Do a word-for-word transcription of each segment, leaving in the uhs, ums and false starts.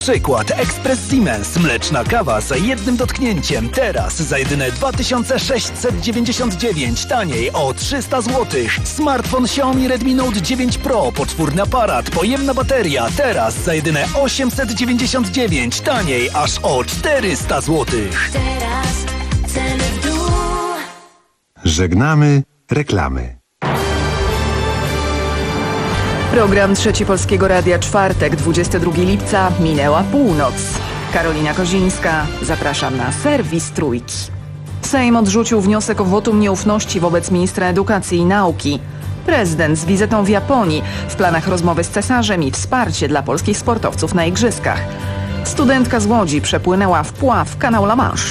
Przykład Ekspres Siemens. Mleczna kawa za jednym dotknięciem. Teraz za jedyne dwa tysiące sześćset dziewięćdziesiąt dziewięć. Taniej o trzysta złotych. Smartfon Xiaomi Redmi Note dziewięć Pro. Poczwórny aparat. Pojemna bateria. Teraz za jedyne osiemset dziewięćdziesiąt dziewięć. Taniej aż o czterysta złotych. Teraz ceny w dół. Żegnamy reklamy. Program Trzeci Polskiego Radia, czwartek, dwudziestego drugiego lipca, minęła północ. Karolina Kozińska, zapraszam na serwis Trójki. Sejm odrzucił wniosek o wotum nieufności wobec ministra edukacji i nauki. Prezydent z wizytą w Japonii, w planach rozmowy z cesarzem i wsparcie dla polskich sportowców na igrzyskach. Studentka z Łodzi przepłynęła wpław kanał La Manche.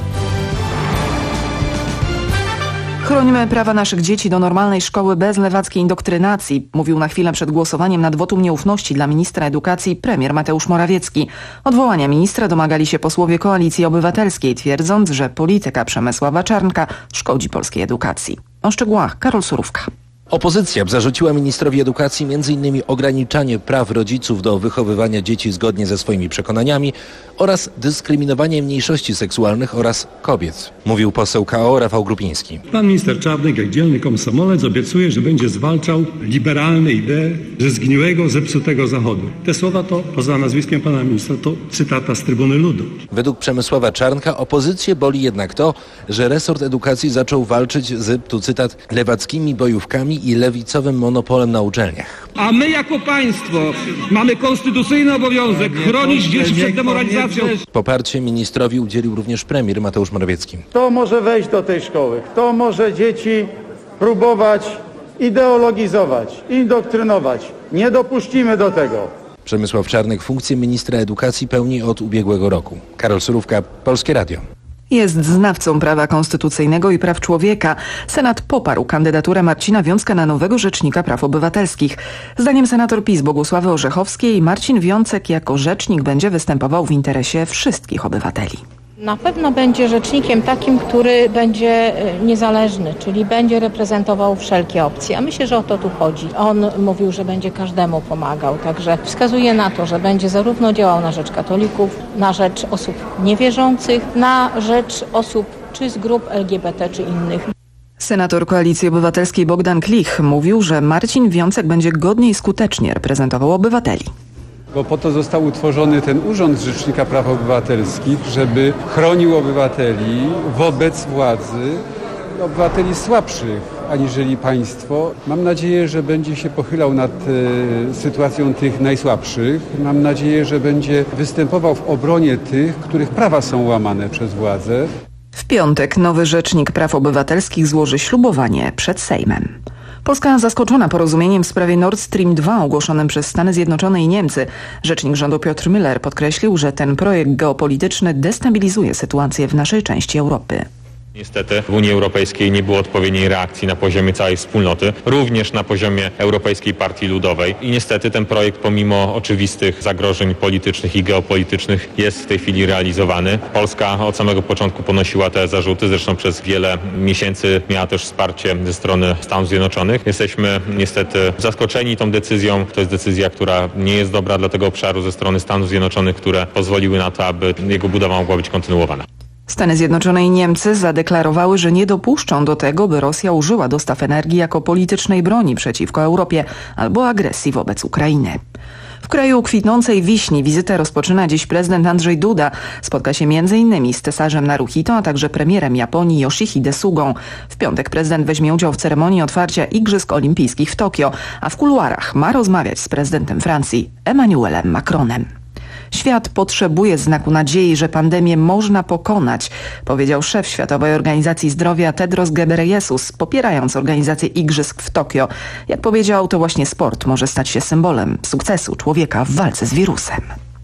Chronimy prawa naszych dzieci do normalnej szkoły bez lewackiej indoktrynacji, mówił na chwilę przed głosowaniem nad wotum nieufności dla ministra edukacji premier Mateusz Morawiecki. Odwołania ministra domagali się posłowie Koalicji Obywatelskiej, twierdząc, że polityka Przemysława Czarnka szkodzi polskiej edukacji. O szczegółach Karol Surówka. Opozycja zarzuciła ministrowi edukacji między innymi ograniczanie praw rodziców do wychowywania dzieci zgodnie ze swoimi przekonaniami oraz dyskryminowanie mniejszości seksualnych oraz kobiet, mówił poseł K O Rafał Grupiński. Pan minister Czarnek, jak dzielny komsomolec, obiecuje, że będzie zwalczał liberalne idee ze zgniłego, zepsutego Zachodu. Te słowa to, poza nazwiskiem pana ministra, to cytata z Trybuny Ludu. Według Przemysława Czarnka opozycję boli jednak to, że resort edukacji zaczął walczyć z, tu cytat, lewackimi bojówkami i lewicowym monopolem na uczelniach. A my jako państwo mamy konstytucyjny obowiązek chronić dzieci przed demoralizacją. Poparcie ministrowi udzielił również premier Mateusz Morawiecki. Kto może wejść do tej szkoły? Kto może dzieci próbować ideologizować, indoktrynować? Nie dopuścimy do tego. Przemysław Czarnek funkcję ministra edukacji pełni od ubiegłego roku. Karol Surówka, Polskie Radio. Jest znawcą prawa konstytucyjnego i praw człowieka. Senat poparł kandydaturę Marcina Wiącka na nowego rzecznika praw obywatelskich. Zdaniem senator PiS Bogusławy Orzechowskiej Marcin Wiącek jako rzecznik będzie występował w interesie wszystkich obywateli. Na pewno będzie rzecznikiem takim, który będzie niezależny, czyli będzie reprezentował wszelkie opcje. A myślę, że o to tu chodzi. On mówił, że będzie każdemu pomagał, także wskazuje na to, że będzie zarówno działał na rzecz katolików, na rzecz osób niewierzących, na rzecz osób czy z grup L G B T czy innych. Senator Koalicji Obywatelskiej Bogdan Klich mówił, że Marcin Wiącek będzie godnie i skutecznie reprezentował obywateli. Bo po to został utworzony ten Urząd Rzecznika Praw Obywatelskich, żeby chronił obywateli wobec władzy, obywateli słabszych aniżeli państwo. Mam nadzieję, że będzie się pochylał nad e, sytuacją tych najsłabszych. Mam nadzieję, że będzie występował w obronie tych, których prawa są łamane przez władzę. W piątek nowy Rzecznik Praw Obywatelskich złoży ślubowanie przed Sejmem. Polska zaskoczona porozumieniem w sprawie Nord Stream dwa ogłoszonym przez Stany Zjednoczone i Niemcy. Rzecznik rządu Piotr Müller podkreślił, że ten projekt geopolityczny destabilizuje sytuację w naszej części Europy. Niestety w Unii Europejskiej nie było odpowiedniej reakcji na poziomie całej wspólnoty, również na poziomie Europejskiej Partii Ludowej i niestety ten projekt pomimo oczywistych zagrożeń politycznych i geopolitycznych jest w tej chwili realizowany. Polska od samego początku ponosiła te zarzuty, zresztą przez wiele miesięcy miała też wsparcie ze strony Stanów Zjednoczonych. Jesteśmy niestety zaskoczeni tą decyzją. To jest decyzja, która nie jest dobra dla tego obszaru ze strony Stanów Zjednoczonych, które pozwoliły na to, aby jego budowa mogła być kontynuowana. Stany Zjednoczone i Niemcy zadeklarowały, że nie dopuszczą do tego, by Rosja użyła dostaw energii jako politycznej broni przeciwko Europie albo agresji wobec Ukrainy. W kraju kwitnącej wiśni wizytę rozpoczyna dziś prezydent Andrzej Duda. Spotka się między innymi z cesarzem Naruhito, a także premierem Japonii Yoshihide Sugą. W piątek prezydent weźmie udział w ceremonii otwarcia Igrzysk Olimpijskich w Tokio, a w kuluarach ma rozmawiać z prezydentem Francji Emmanuelem Macronem. Świat potrzebuje znaku nadziei, że pandemię można pokonać, powiedział szef Światowej Organizacji Zdrowia Tedros Ghebreyesus, popierając organizację Igrzysk w Tokio. Jak powiedział, to właśnie sport może stać się symbolem sukcesu człowieka w walce z wirusem.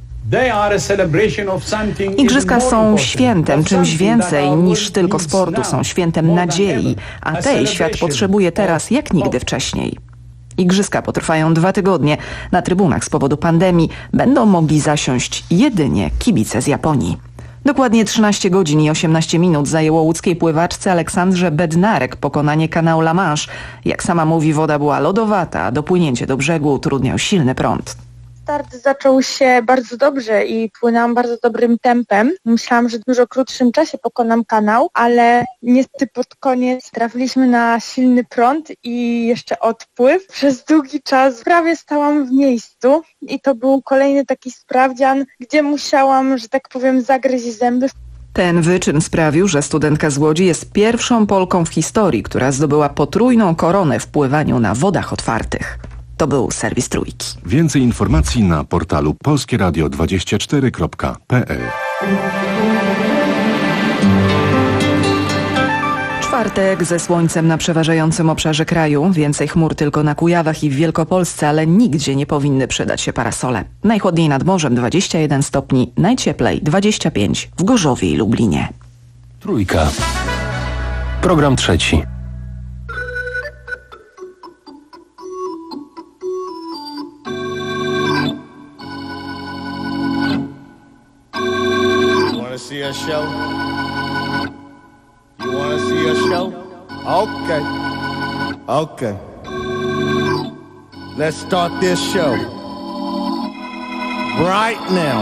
Igrzyska są świętem, czymś więcej niż tylko sportu, są świętem nadziei, a tej świat potrzebuje teraz jak nigdy wcześniej. Igrzyska potrwają dwa tygodnie. Na trybunach z powodu pandemii będą mogli zasiąść jedynie kibice z Japonii. Dokładnie trzynaście godzin i osiemnaście minut zajęło łódzkiej pływaczce Aleksandrze Bednarek pokonanie kanału La Manche. Jak sama mówi, woda była lodowata, a dopłynięcie do brzegu utrudniał silny prąd. Start zaczął się bardzo dobrze i płynęłam bardzo dobrym tempem. Myślałam, że w dużo krótszym czasie pokonam kanał, ale niestety pod koniec trafiliśmy na silny prąd i jeszcze odpływ. Przez długi czas prawie stałam w miejscu i to był kolejny taki sprawdzian, gdzie musiałam, że tak powiem, zagryźć zęby. Ten wyczyn sprawił, że studentka z Łodzi jest pierwszą Polką w historii, która zdobyła potrójną koronę w pływaniu na wodach otwartych. To był serwis Trójki. Więcej informacji na portalu polskie radio dwadzieścia cztery kropka p l. Czwartek ze słońcem na przeważającym obszarze kraju. Więcej chmur tylko na Kujawach i w Wielkopolsce, ale nigdzie nie powinny przydać się parasole. Najchłodniej nad morzem dwadzieścia jeden stopni, najcieplej dwadzieścia pięć w Gorzowie i Lublinie. Trójka. Program trzeci. See a show? You want to see a show? Okay. Okay. Let's start this show right now.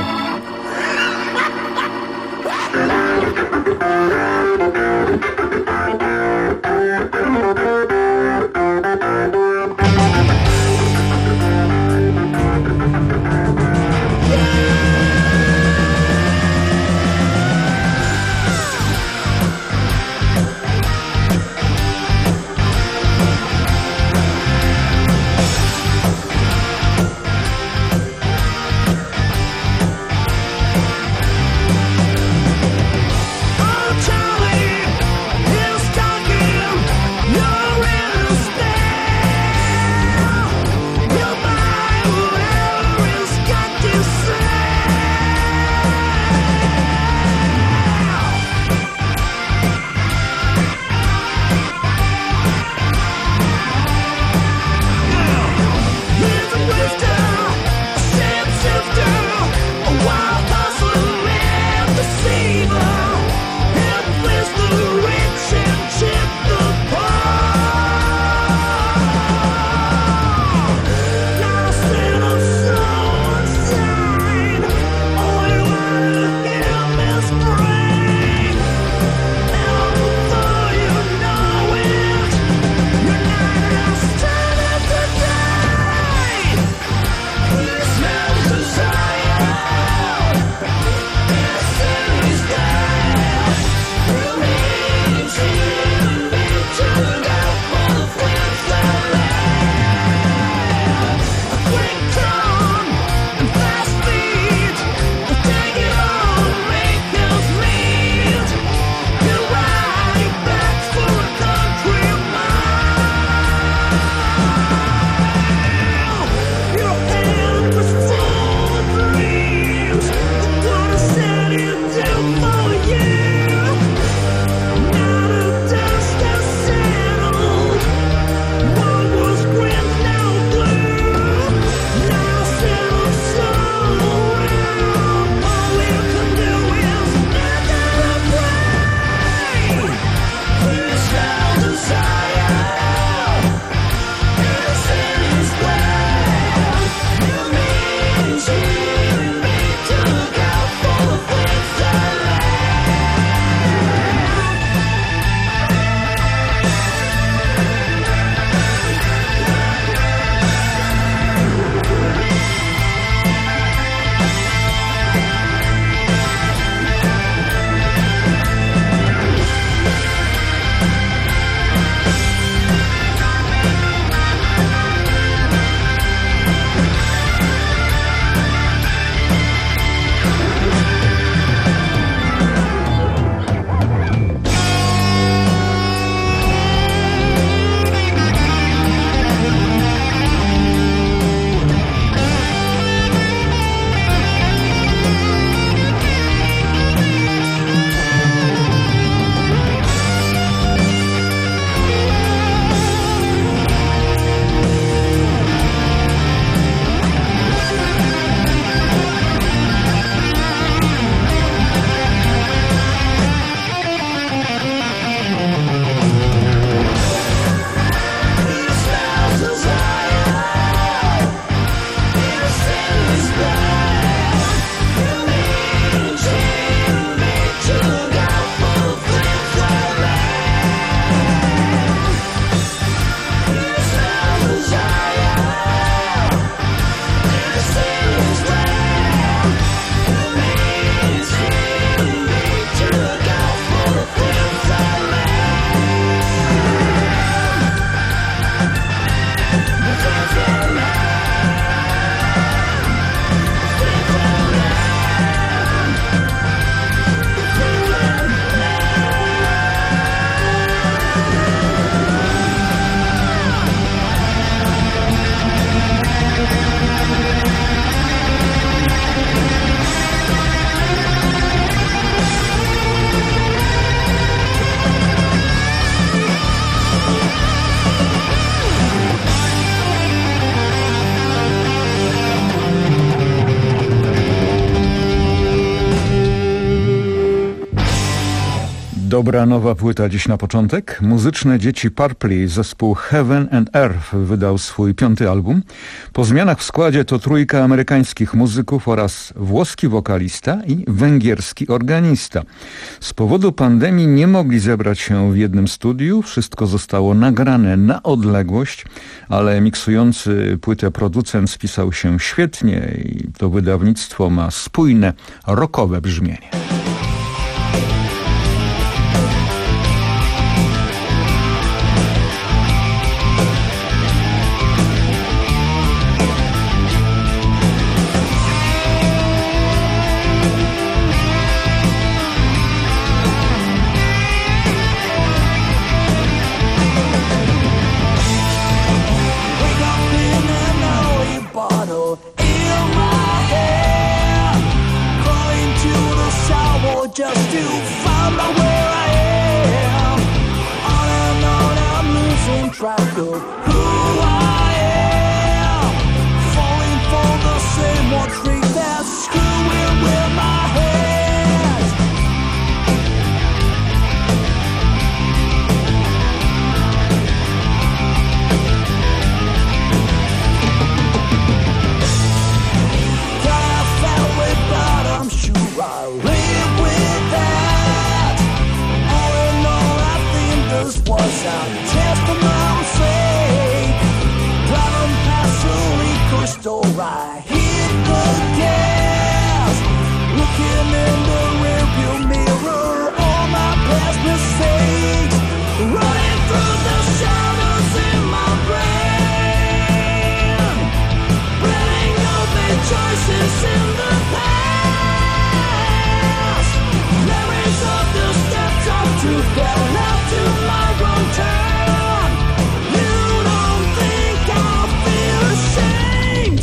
Dobra nowa płyta dziś na początek. Muzyczne dzieci Purpley, zespół Heaven and Earth wydał swój piąty album. Po zmianach w składzie to trójka amerykańskich muzyków oraz włoski wokalista i węgierski organista. Z powodu pandemii nie mogli zebrać się w jednym studiu. Wszystko zostało nagrane na odległość, ale miksujący płytę producent spisał się świetnie i to wydawnictwo ma spójne, rockowe brzmienie. Just to find out where I am. On and on I'm losing track of who I am. Falling for the same old trick that's screwing with my head. Got a fat way, but I'm sure I live with that. All in all, I think this was a test for my sake. Driving past a liquor store, I hit the gas. Looking in the rearview mirror, all my past mistakes. Running through the shadows in my brain. Planning all the choices in the past. Memories of the steps I took that led to my wrong turn. You don't think I'll feel ashamed?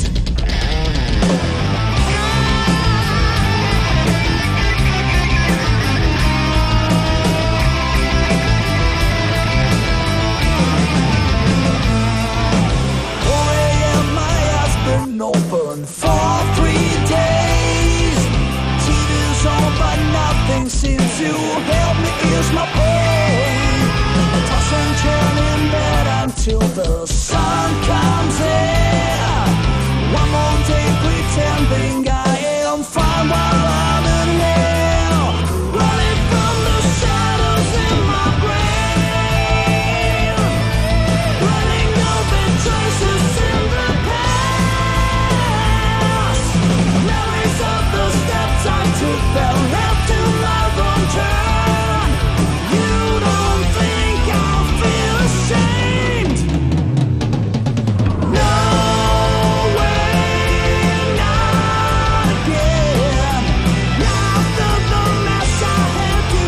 four a.m. my eyes been open for three days. T V's on but nothing seems to help me ease my pain. Toss and turn in bed until the sun comes in. One more day pretending I am fine while I'm in hell. Running from the shadows in my brain. Running over choices in the past. Memories of the steps I took that led to my wrong turn. You don't think I'll feel ashamed? No way, not again. After the mess I had to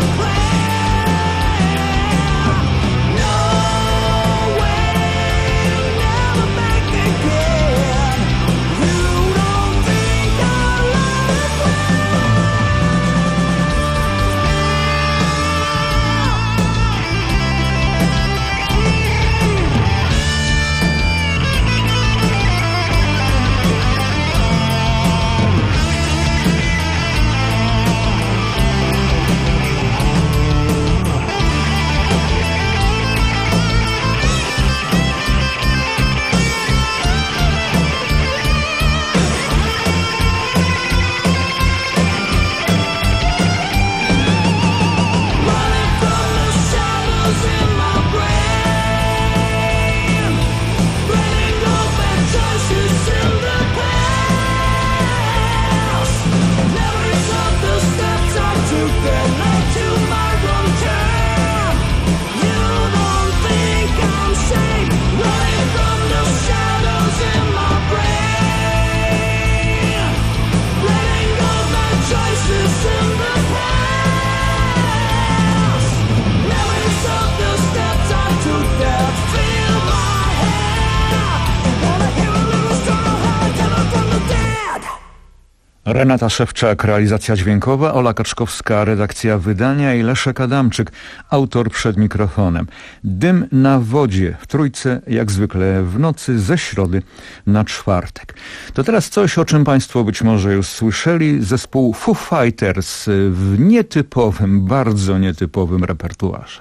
plan. No way, never back again. You don't think I'll let it Running from the shadows in my brain. Running over choices in the past. Memories of the steps I took that led to my wrong turn. You don't think I'm safe. Running from the shadows in my brain. Running over choices in the past. Memories of the steps I took that fill my head. Wanna hear a little story how I came up from the dead. Renata Szewczak, realizacja dźwiękowa, Ola Kaczkowska, redakcja wydania i Leszek Adamczyk, autor przed mikrofonem. Dym na wodzie w Trójce, jak zwykle w nocy ze środy na czwartek. To teraz coś, o czym Państwo być może już słyszeli. Zespół Foo Fighters w nietypowym, bardzo nietypowym repertuarze.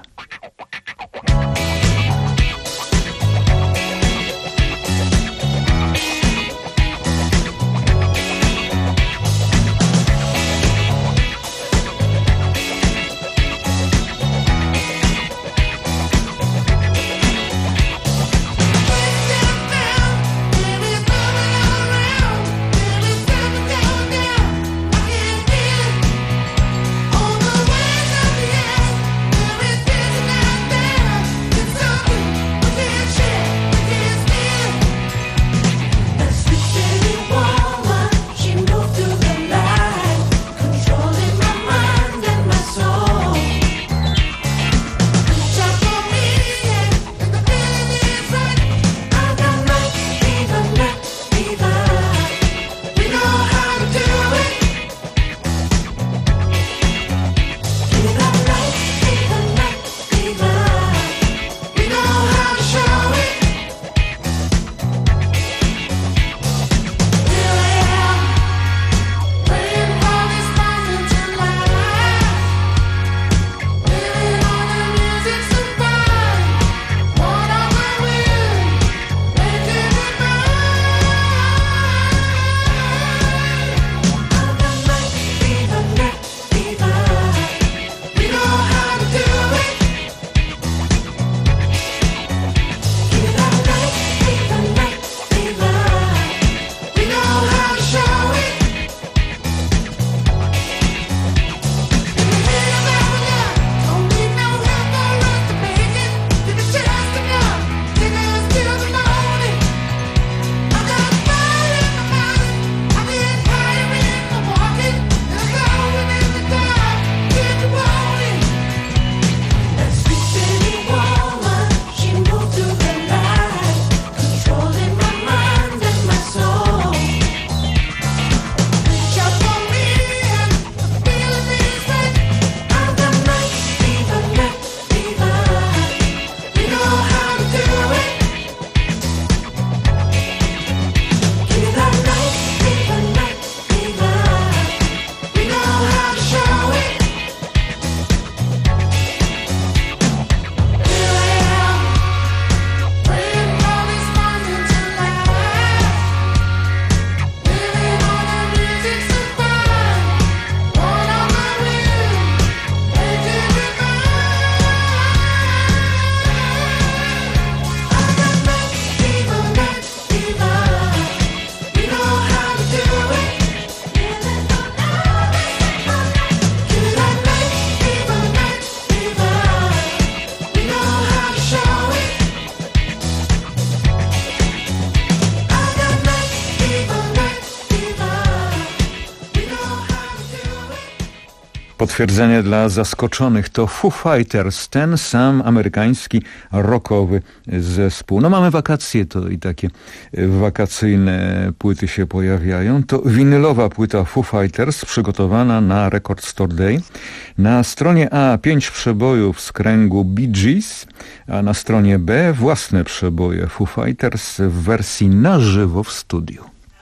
Potwierdzenie dla zaskoczonych to Foo Fighters, ten sam amerykański rockowy zespół. No mamy wakacje, to i takie wakacyjne płyty się pojawiają. To winylowa płyta Foo Fighters przygotowana na Record Store Day. Na stronie A pięć przebojów z kręgu Bee Gees, a na stronie B własne przeboje Foo Fighters w wersji na żywo w studiu.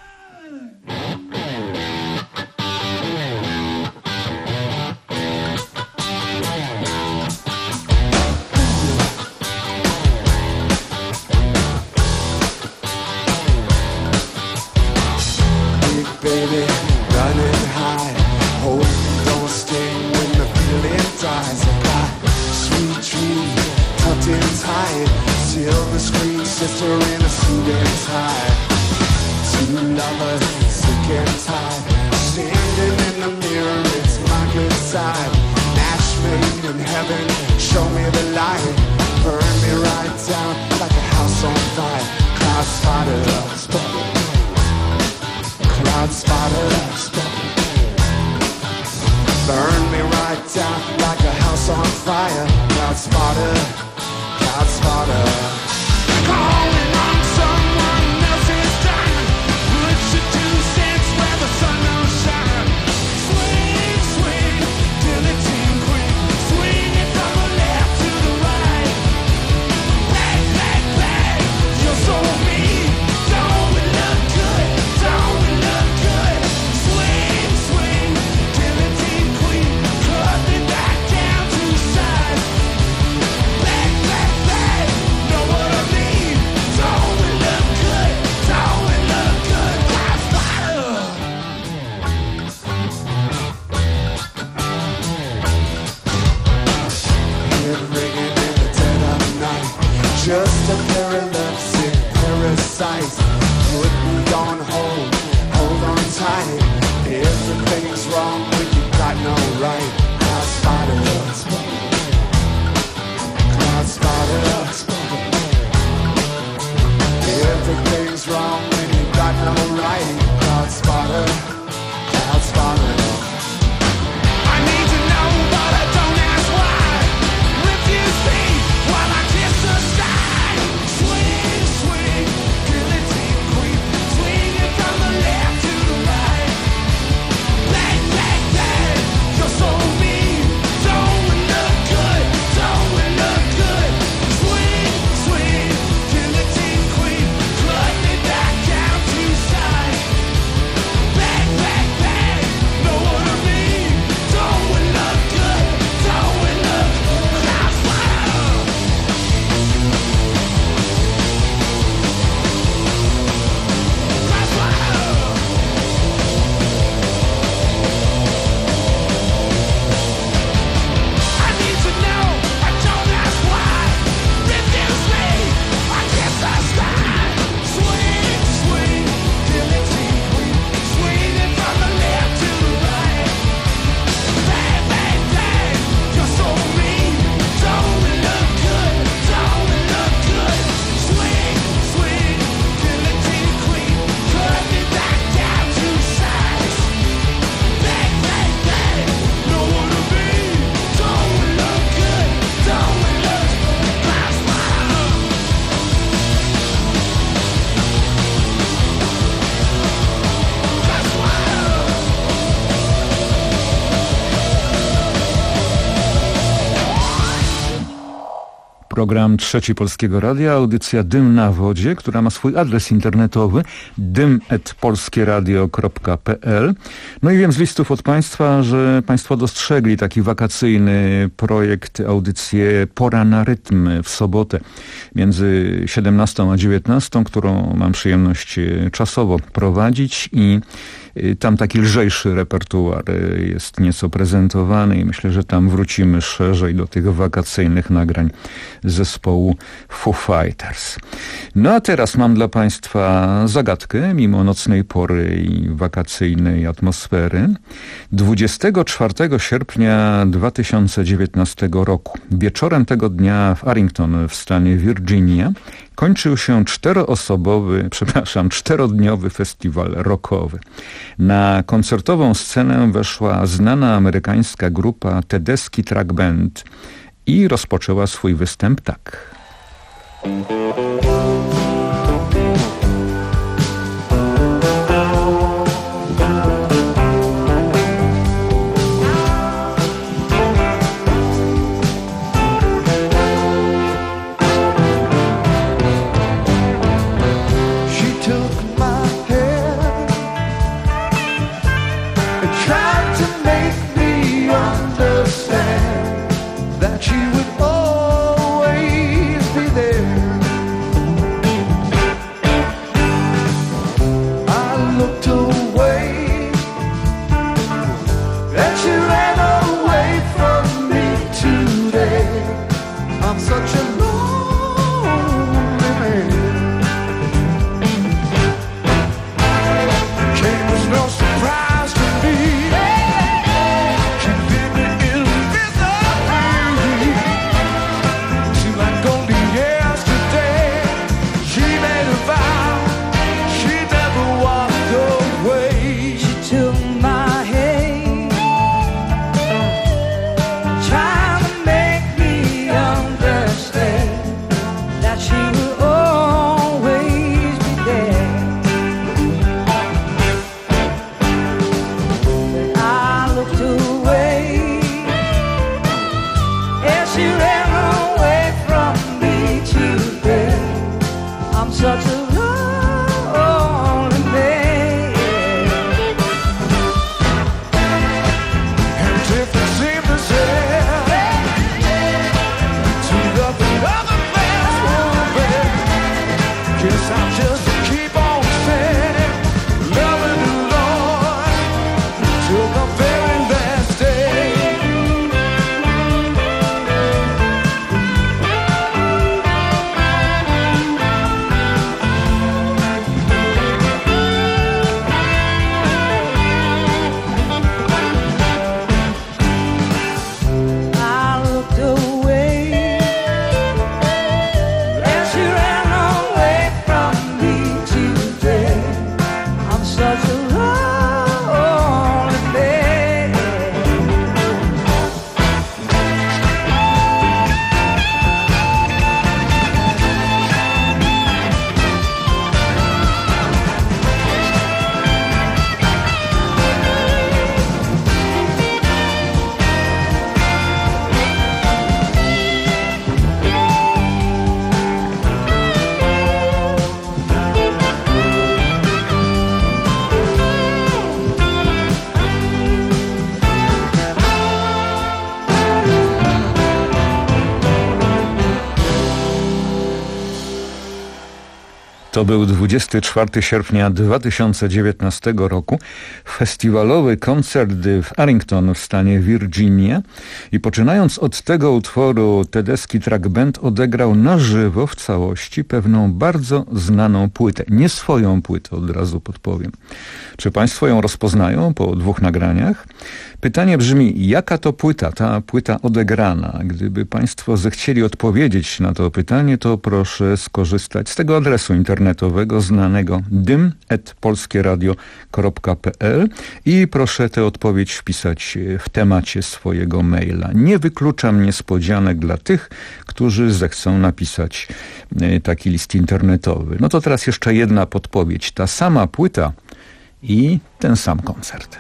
Baby, running high, hope don't stay when the feeling dies. I got sweet dream, tucked in tight, silver screen sister in a suit and tie. Two lovers, sick and tired, standing in the mirror, it's my good side. Match made in heaven, show me the light, burn me right down like a house on fire. Cloud spotter, spotter. Cloud spotter, spotter. Burn me right down like a house on fire. Cloud spotter, cloud spotter. Calling on someone else's diamond. Put your two cents where the sun don't shine. Program Trzeci Polskiego Radia, audycja Dym na wodzie, która ma swój adres internetowy dym at polskieradio kropka p l. No i wiem z listów od Państwa, że Państwo dostrzegli taki wakacyjny projekt, audycję Pora na rytm w sobotę między siedemnastą a dziewiętnastą, którą mam przyjemność czasowo prowadzić i tam taki lżejszy repertuar jest nieco prezentowany i myślę, że tam wrócimy szerzej do tych wakacyjnych nagrań zespołu Foo Fighters. No a teraz mam dla Państwa zagadkę, mimo nocnej pory i wakacyjnej atmosfery. dwudziestego czwartego sierpnia dwa tysiące dziewiętnastego roku, wieczorem tego dnia w Arlington w stanie Virginia, kończył się czteroosobowy, przepraszam, czterodniowy festiwal rockowy. Na koncertową scenę weszła znana amerykańska grupa Tedeschi Truck Band i rozpoczęła swój występ tak. To był dwudziestego czwartego sierpnia dwa tysiące dziewiętnastego roku, festiwalowy koncert w Arlington w stanie Virginia i poczynając od tego utworu Tedeschi Truck Band odegrał na żywo w całości pewną bardzo znaną płytę. Nie swoją płytę, od razu podpowiem. Czy Państwo ją rozpoznają po dwóch nagraniach? Pytanie brzmi, jaka to płyta, ta płyta odegrana? Gdyby Państwo zechcieli odpowiedzieć na to pytanie, to proszę skorzystać z tego adresu internetowego znanego dym at polskieradio kropka p l i proszę tę odpowiedź wpisać w temacie swojego maila. Nie wykluczam niespodzianek dla tych, którzy zechcą napisać taki list internetowy. No to teraz jeszcze jedna podpowiedź. Ta sama płyta i ten sam koncert.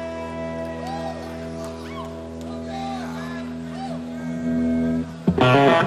Thank you.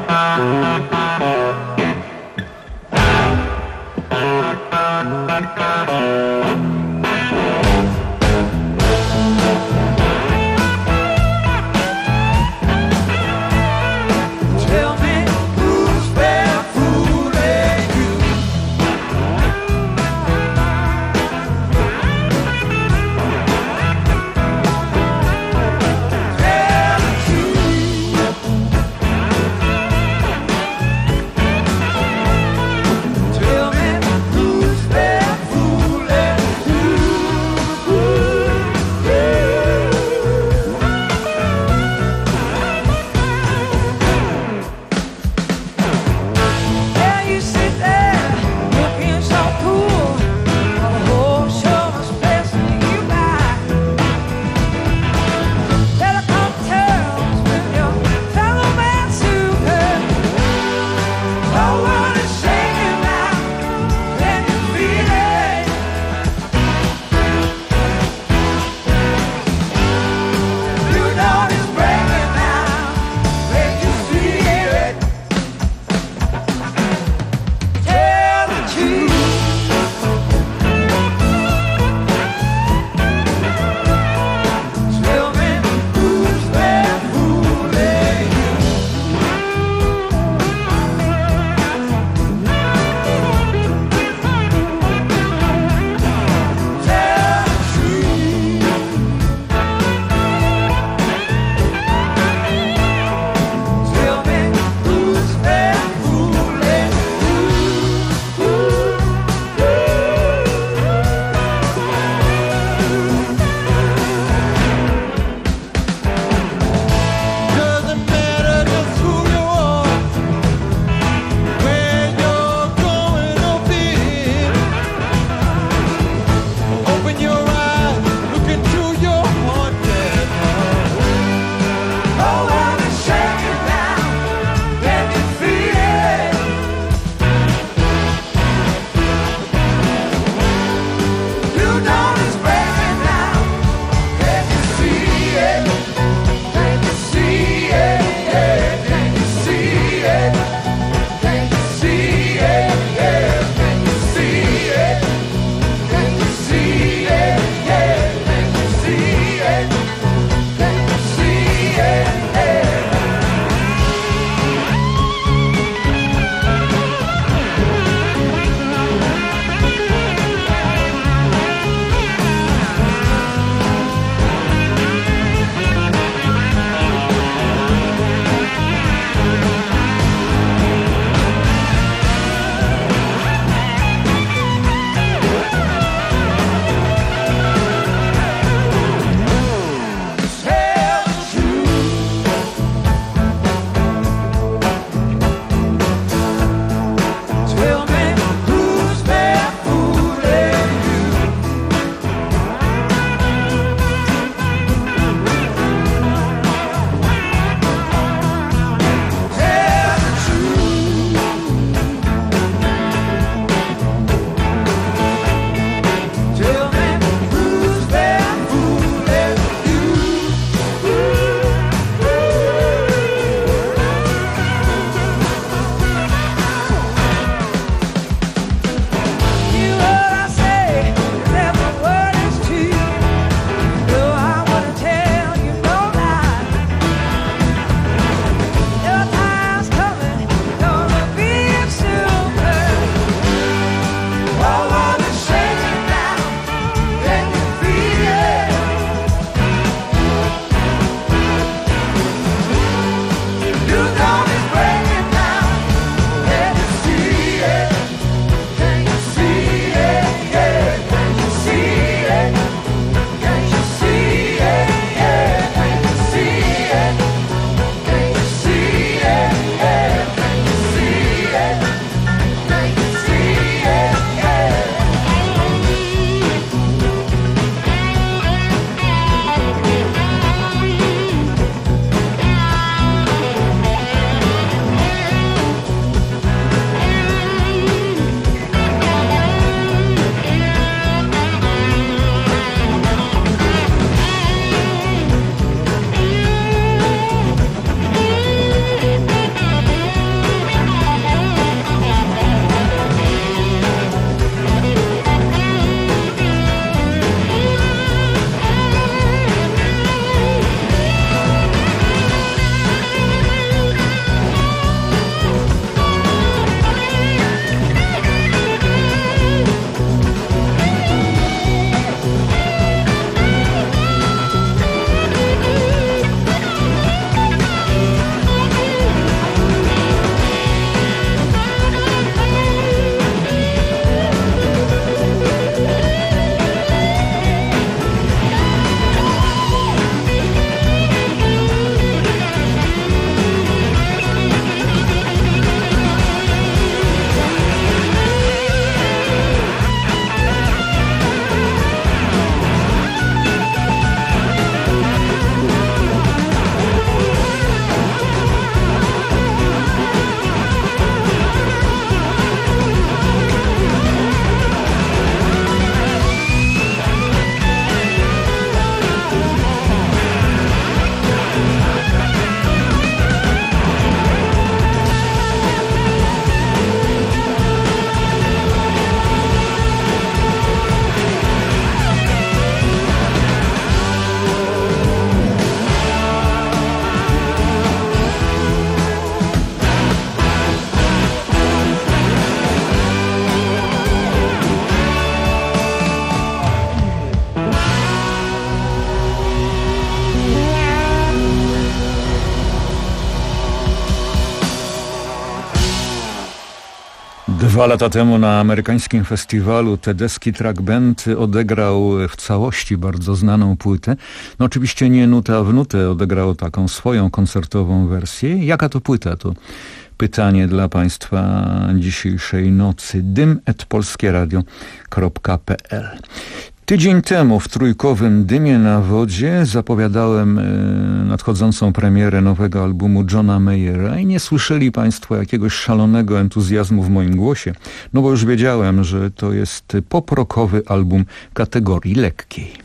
Dwa lata temu na amerykańskim festiwalu Tedeschi Truck Band odegrał w całości bardzo znaną płytę. No oczywiście nie nuta w nutę, odegrał taką swoją koncertową wersję. Jaka to płyta? To pytanie dla Państwa dzisiejszej nocy. dym at polskieradio kropka p l. Tydzień temu w Trójkowym Dymie na Wodzie zapowiadałem e, nadchodzącą premierę nowego albumu Johna Mayera i nie słyszeli Państwo jakiegoś szalonego entuzjazmu w moim głosie, no bo już wiedziałem, że to jest pop-rockowy album kategorii lekkiej.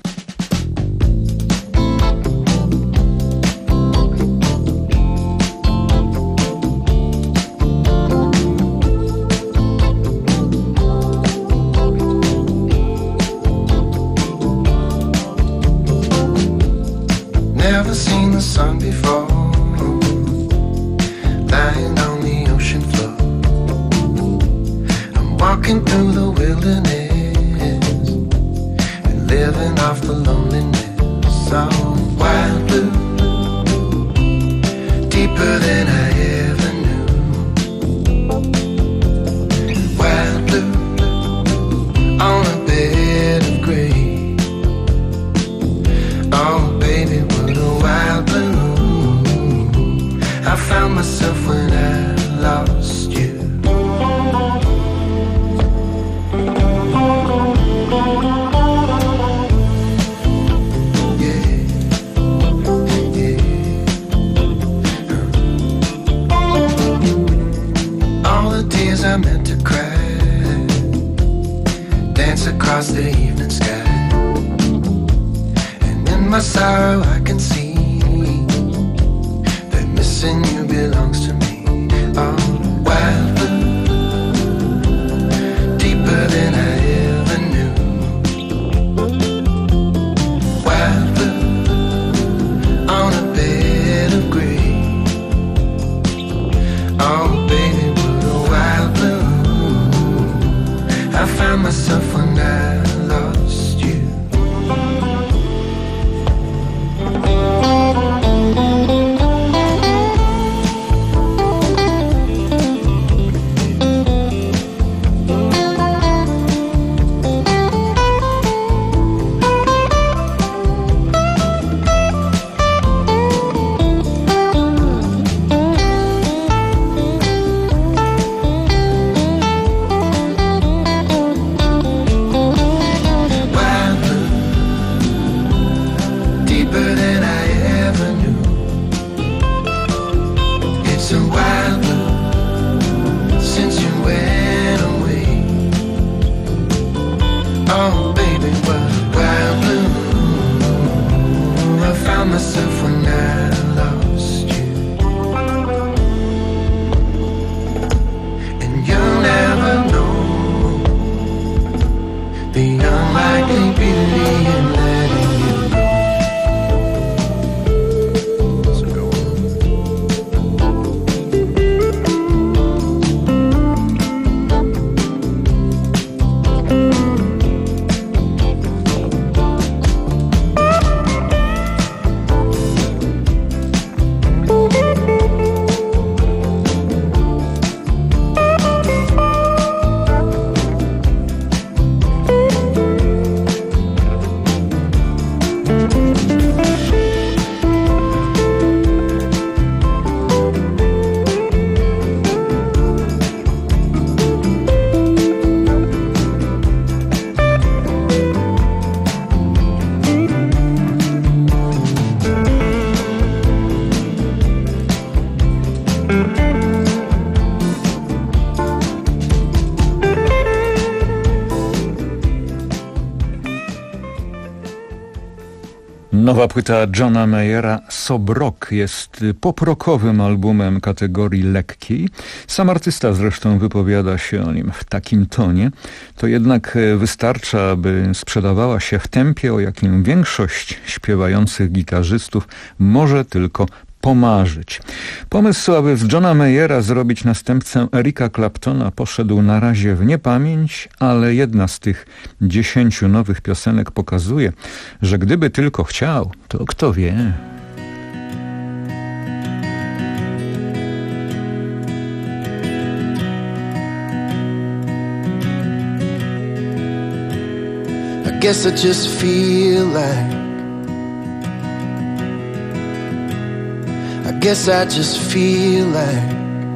Never seen the sun before, lying on the ocean floor. I'm walking through the wilderness and living off the loneliness of wild blue, deeper than I ever knew. Wild blue on a bed of gray. Oh baby, wild blue, I found myself when I lost you. Yeah, yeah. All the tears I meant to cry dance across the evening sky, and in my sorrow I can see missing you belongs to me. Oh, wild blue, deeper than I ever knew. Wild blue, on a bed of grey. Oh baby, what a wild blue, I found myself when I lost you. Nowa płyta Johna Mayera Sob Rock jest pop-rockowym albumem kategorii lekkiej. Sam artysta zresztą wypowiada się o nim w takim tonie. To jednak wystarcza, aby sprzedawała się w tempie, o jakim większość śpiewających gitarzystów może tylko pomarzyć. Pomysł, aby z Johna Mayera zrobić następcę Erika Claptona, poszedł na razie w niepamięć, ale jedna z tych dziesięciu nowych piosenek pokazuje, że gdyby tylko chciał, to kto wie. guess I just feel like I guess I just feel like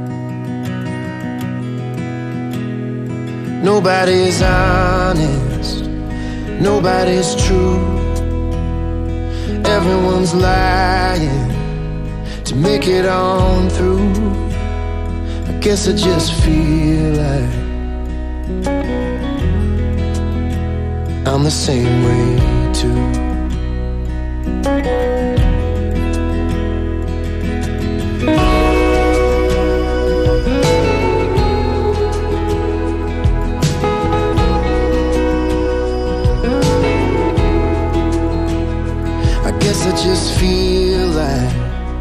nobody's honest, nobody's true. Everyone's lying to make it on through. I guess I just feel like I'm the same way too. I guess I just feel like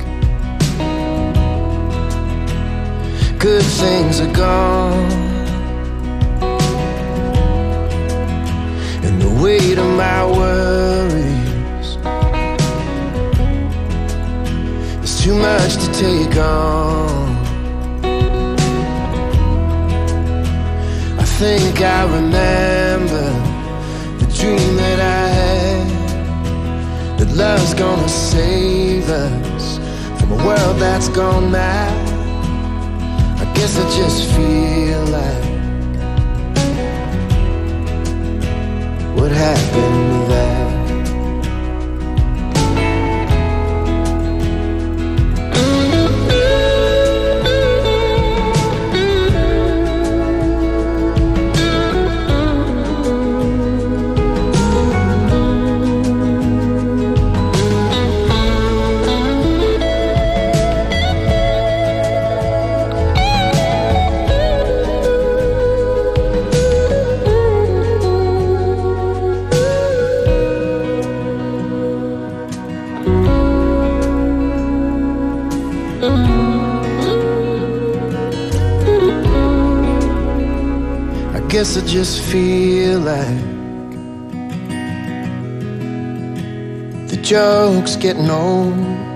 good things are gone, and the weight of my worries is too much to take on. I think I remember the dream that I had, that love's gonna save us from a world that's gone mad. I guess I just feel like what happened to that? I guess I just feel like the joke's getting old,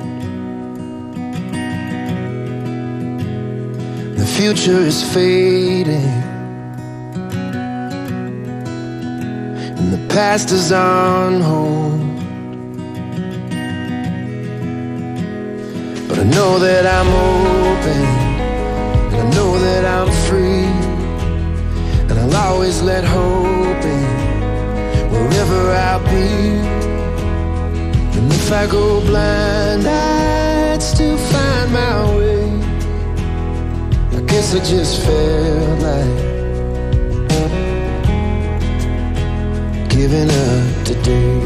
the future is fading, and the past is on hold. But I know that I'm open, and I know that I'm free, and I'll always let hope in wherever I'll be. And if I go blind, I'd still find my way. I guess I just felt like giving up today.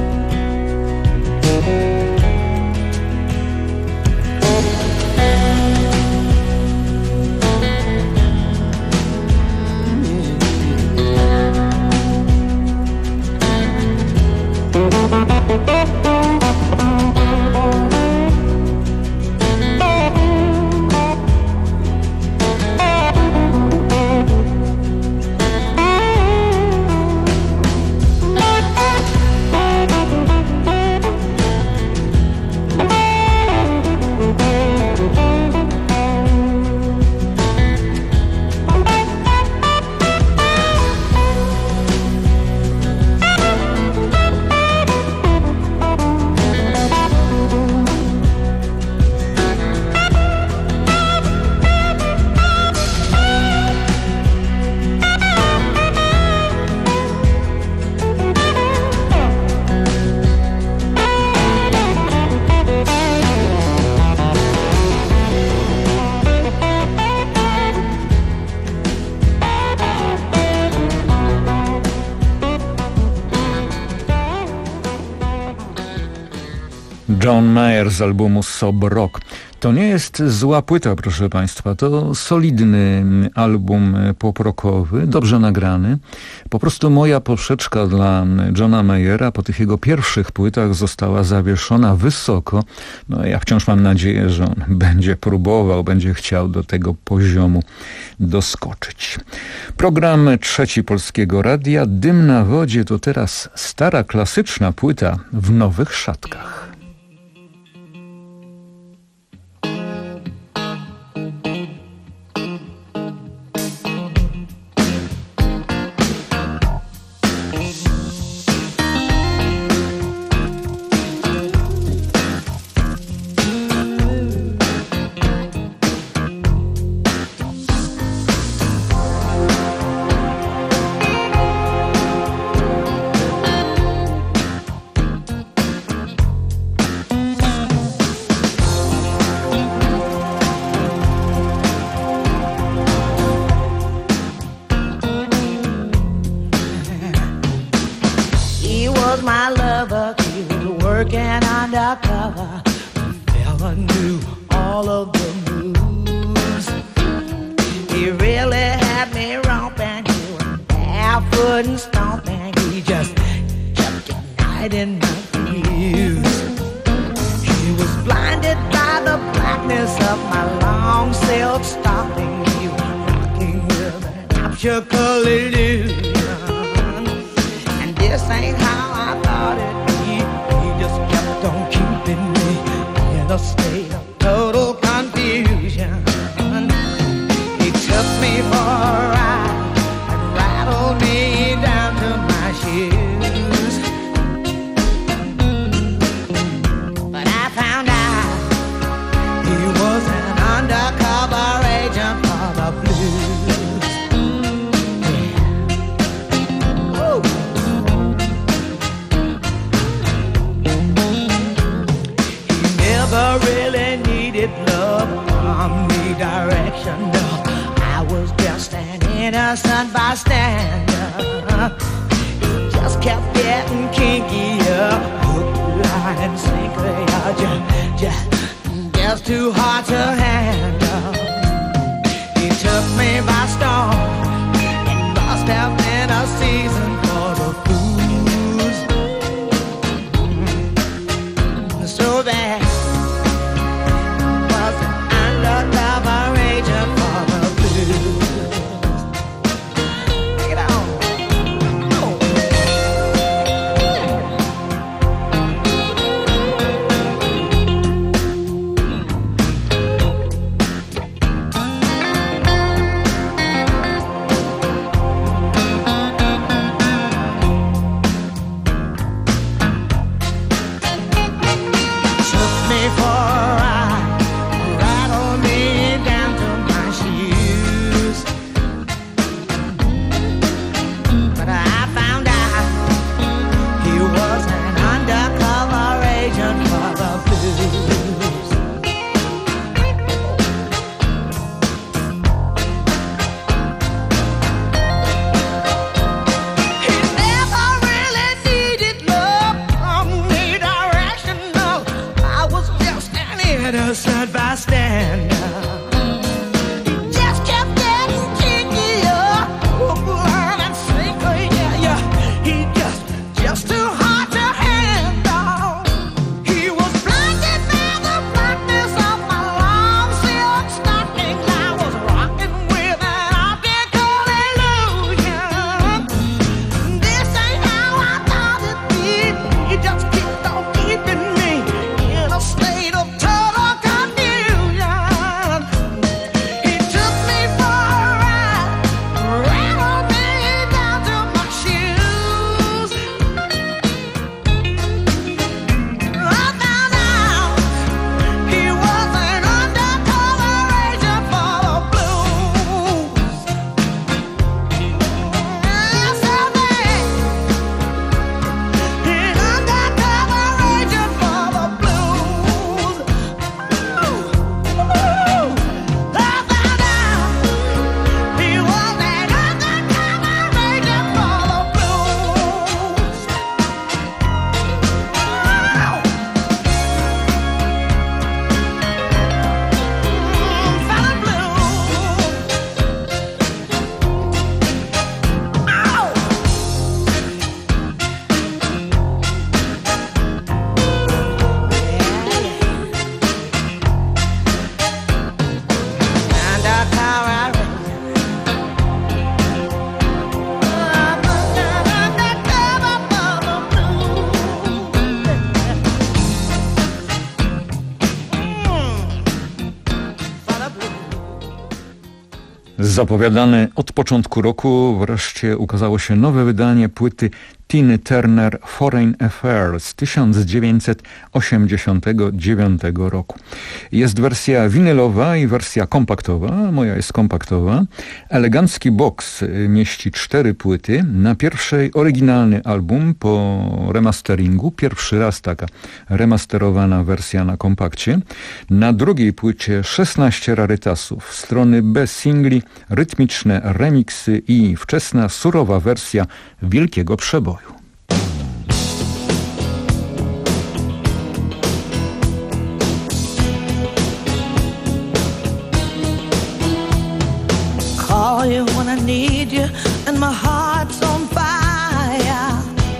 John Mayer z albumu Sob Rock. To nie jest zła płyta, proszę Państwa. To solidny album pop-rockowy, dobrze nagrany. Po prostu moja poprzeczka dla Johna Mayera po tych jego pierwszych płytach została zawieszona wysoko. No ja wciąż mam nadzieję, że on będzie próbował, będzie chciał do tego poziomu doskoczyć. Program Trzeci Polskiego Radia. Dym na wodzie to teraz stara, klasyczna płyta w nowych szatkach. undercover. The fella knew all of the moves. He really had me romping, barefoot and stomping. He just kept igniting my views. He was blinded by the blackness of my long silk stocking. He was rocking with an optical illusion. And this ain't how I thought it'd be. He just kept on keeping me in a state of total confusion. He took me for a ride and rattled me down to my shoes. But I found out he was an undercover agent for the blues. Yeah. Ooh. He never really needed love from me, direction, no. I was just an innocent bystander. He just kept getting kinkier, hook, line, and sinker. Just, just, just too hard to handle. He took me by storm. It must have been a season for the fools. Mm. So that was an undercover agent for the blues. Take it on. Innocent bystander. He just kept getting kinkier, hook, line, and sinker. Yeah, yeah. He just, just too hard to handle. He was blinded by the blackness of my long silk stockings. I was rocking with an optical illusion. This ain't how I thought it'd be. He just kept on keeping me in a state of total confusion. He took me for a ride, rattled me down to my shoes. I found out he was an undercover agent for the blues. I said that, an undercover agent for the blues. Ooh, ooh. I found out he was an undercover agent for the blues. Ow. Mm, for the blues. Ow. Undercover Zapowiadane od początku roku wreszcie ukazało się nowe wydanie płyty Tiny Turner Foreign Affair z tysiąc dziewięćset osiemdziesiątego dziewiątego roku. Jest wersja winylowa i wersja kompaktowa, moja jest kompaktowa. Elegancki boks mieści cztery płyty. Na pierwszej oryginalny album po remasteringu, pierwszy raz taka remasterowana wersja na kompakcie. Na drugiej płycie szesnaście rarytasów, strony B singli, rytmiczne remiksy i wczesna, surowa wersja wielkiego przeboju. you, and my heart's on fire.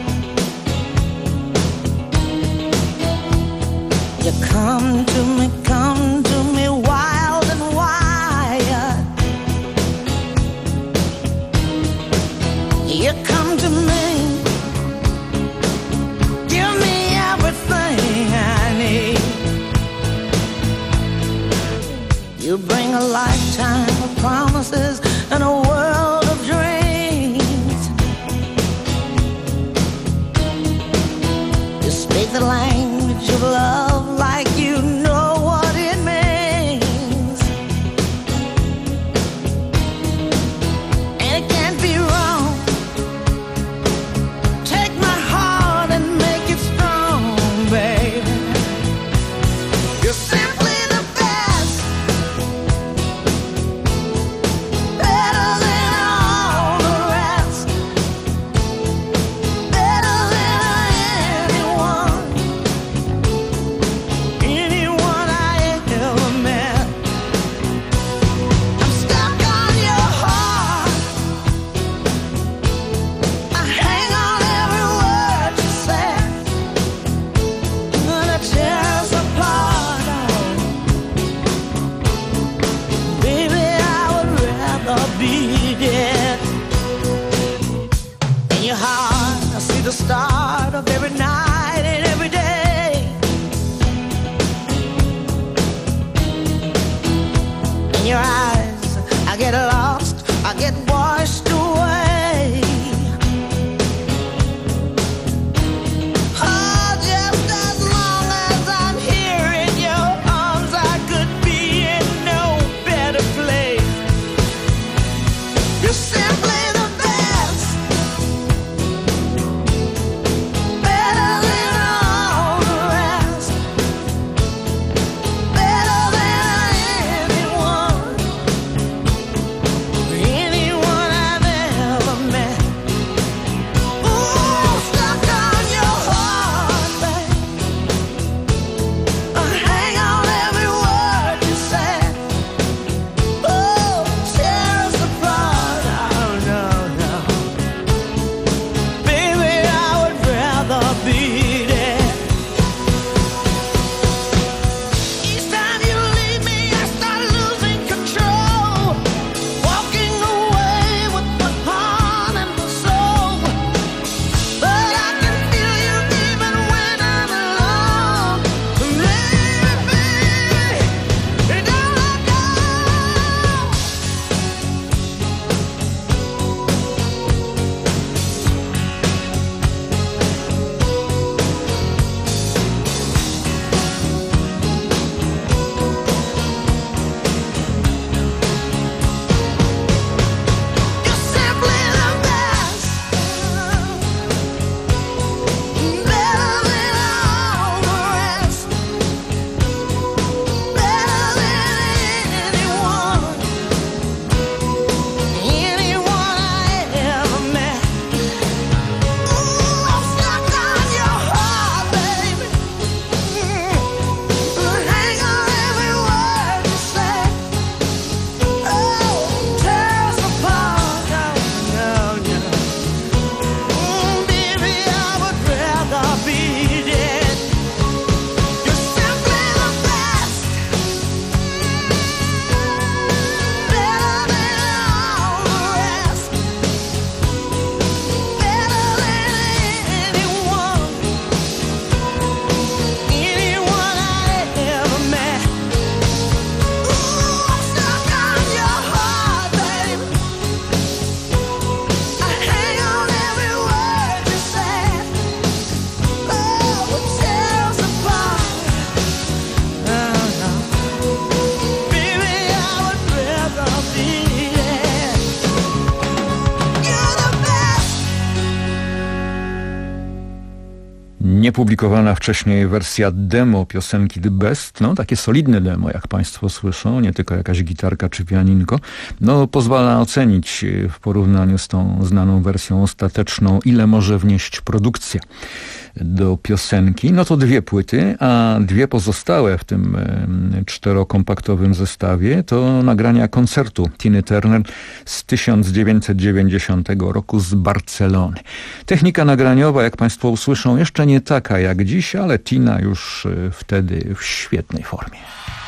You come to me, come to me wild and wired. You come to me, give me everything I need. You bring a lifetime of promises and a world of dreams. You speak the language of love like you know what it means. And it can't be wrong. Take my heart and make it strong, baby. You're simply the best, better than all the rest, better than anyone, anyone I ever met. I'm stuck on your heart. I hang on every word you said, and it tears apart. Baby, I would rather be dead. In your heart, I see the start of every night and every day. In your eyes, I get lost, I get washed away. Oh, just as long as I'm here in your arms, I could be in no better place. You're simply the best, better than all the rest, better than anyone, anyone I've ever met. Ooh, stuck on your heart, babe. I hang on every word you said. Oh, tear us apart. Oh, no, no. Baby, I would rather be dead. Each time you leave me, I start losing control, walking away with my heart and my soul. But I can feel you even when I'm alone. Baby, baby, don't let go. You're simply the best, better than all the rest, better than anyone, anyone I ever met. Ooh, I'm stuck on your heart, baby. Hang on every word you say. Oh, tear us apart. No, no, no. Mm, baby, I would rather be dead. You're simply the best, better than all the rest, better than anyone, anyone I ever met. Ooh, I'm stuck on your heart, baby. I hang on every word you said. Oh, it tears apart. No, no. Baby, I would rather be dead. You're the best. Niepublikowana wcześniej wersja demo piosenki The Best, no takie solidne demo, jak Państwo słyszą, nie tylko jakaś gitarka czy pianinko, no pozwala ocenić w porównaniu z tą znaną wersją ostateczną, ile może wnieść produkcja. do piosenki. No to dwie płyty, a dwie pozostałe w tym czterokompaktowym zestawie to nagrania koncertu Tiny Turner z tysiąc dziewięćset dziewięćdziesiątego roku z Barcelony. Technika nagraniowa, jak Państwo usłyszą, jeszcze nie taka jak dziś, ale Tina już wtedy w świetnej formie.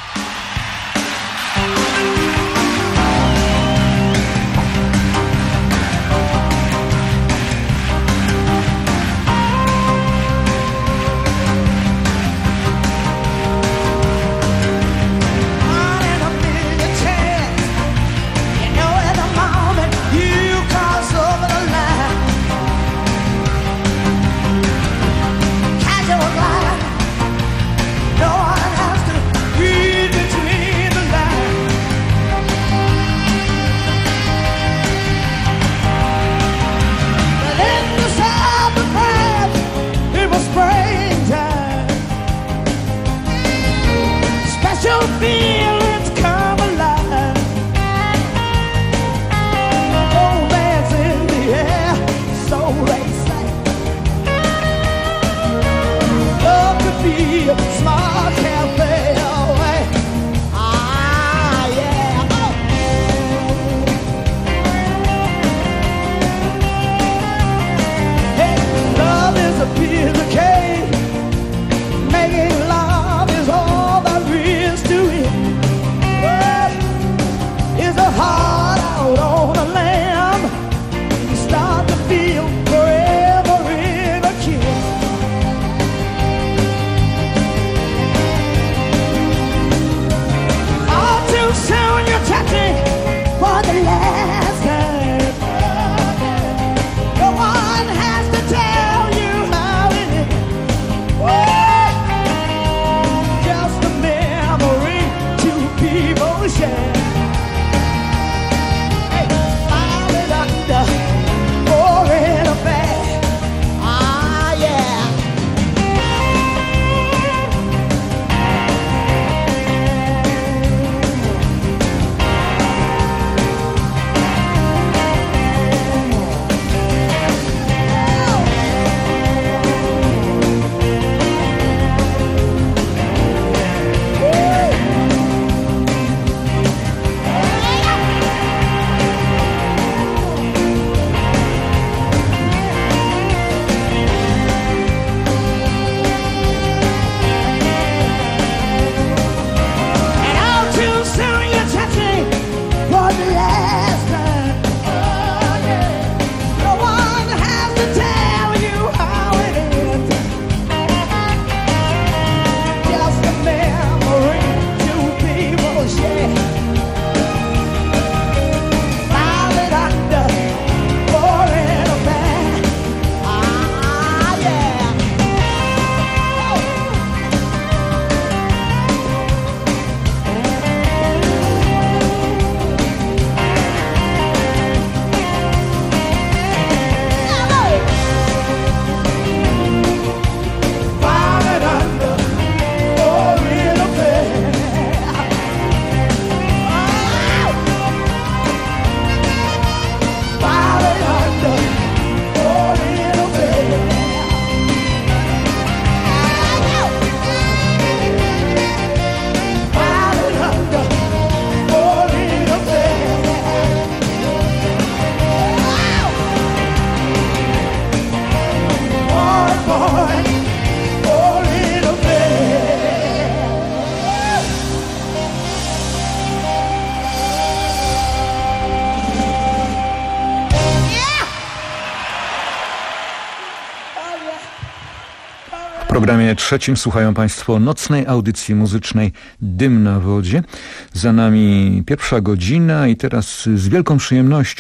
W programie trzecim słuchają Państwo nocnej audycji muzycznej Dym na wodzie. Za nami pierwsza godzina i teraz z wielką przyjemnością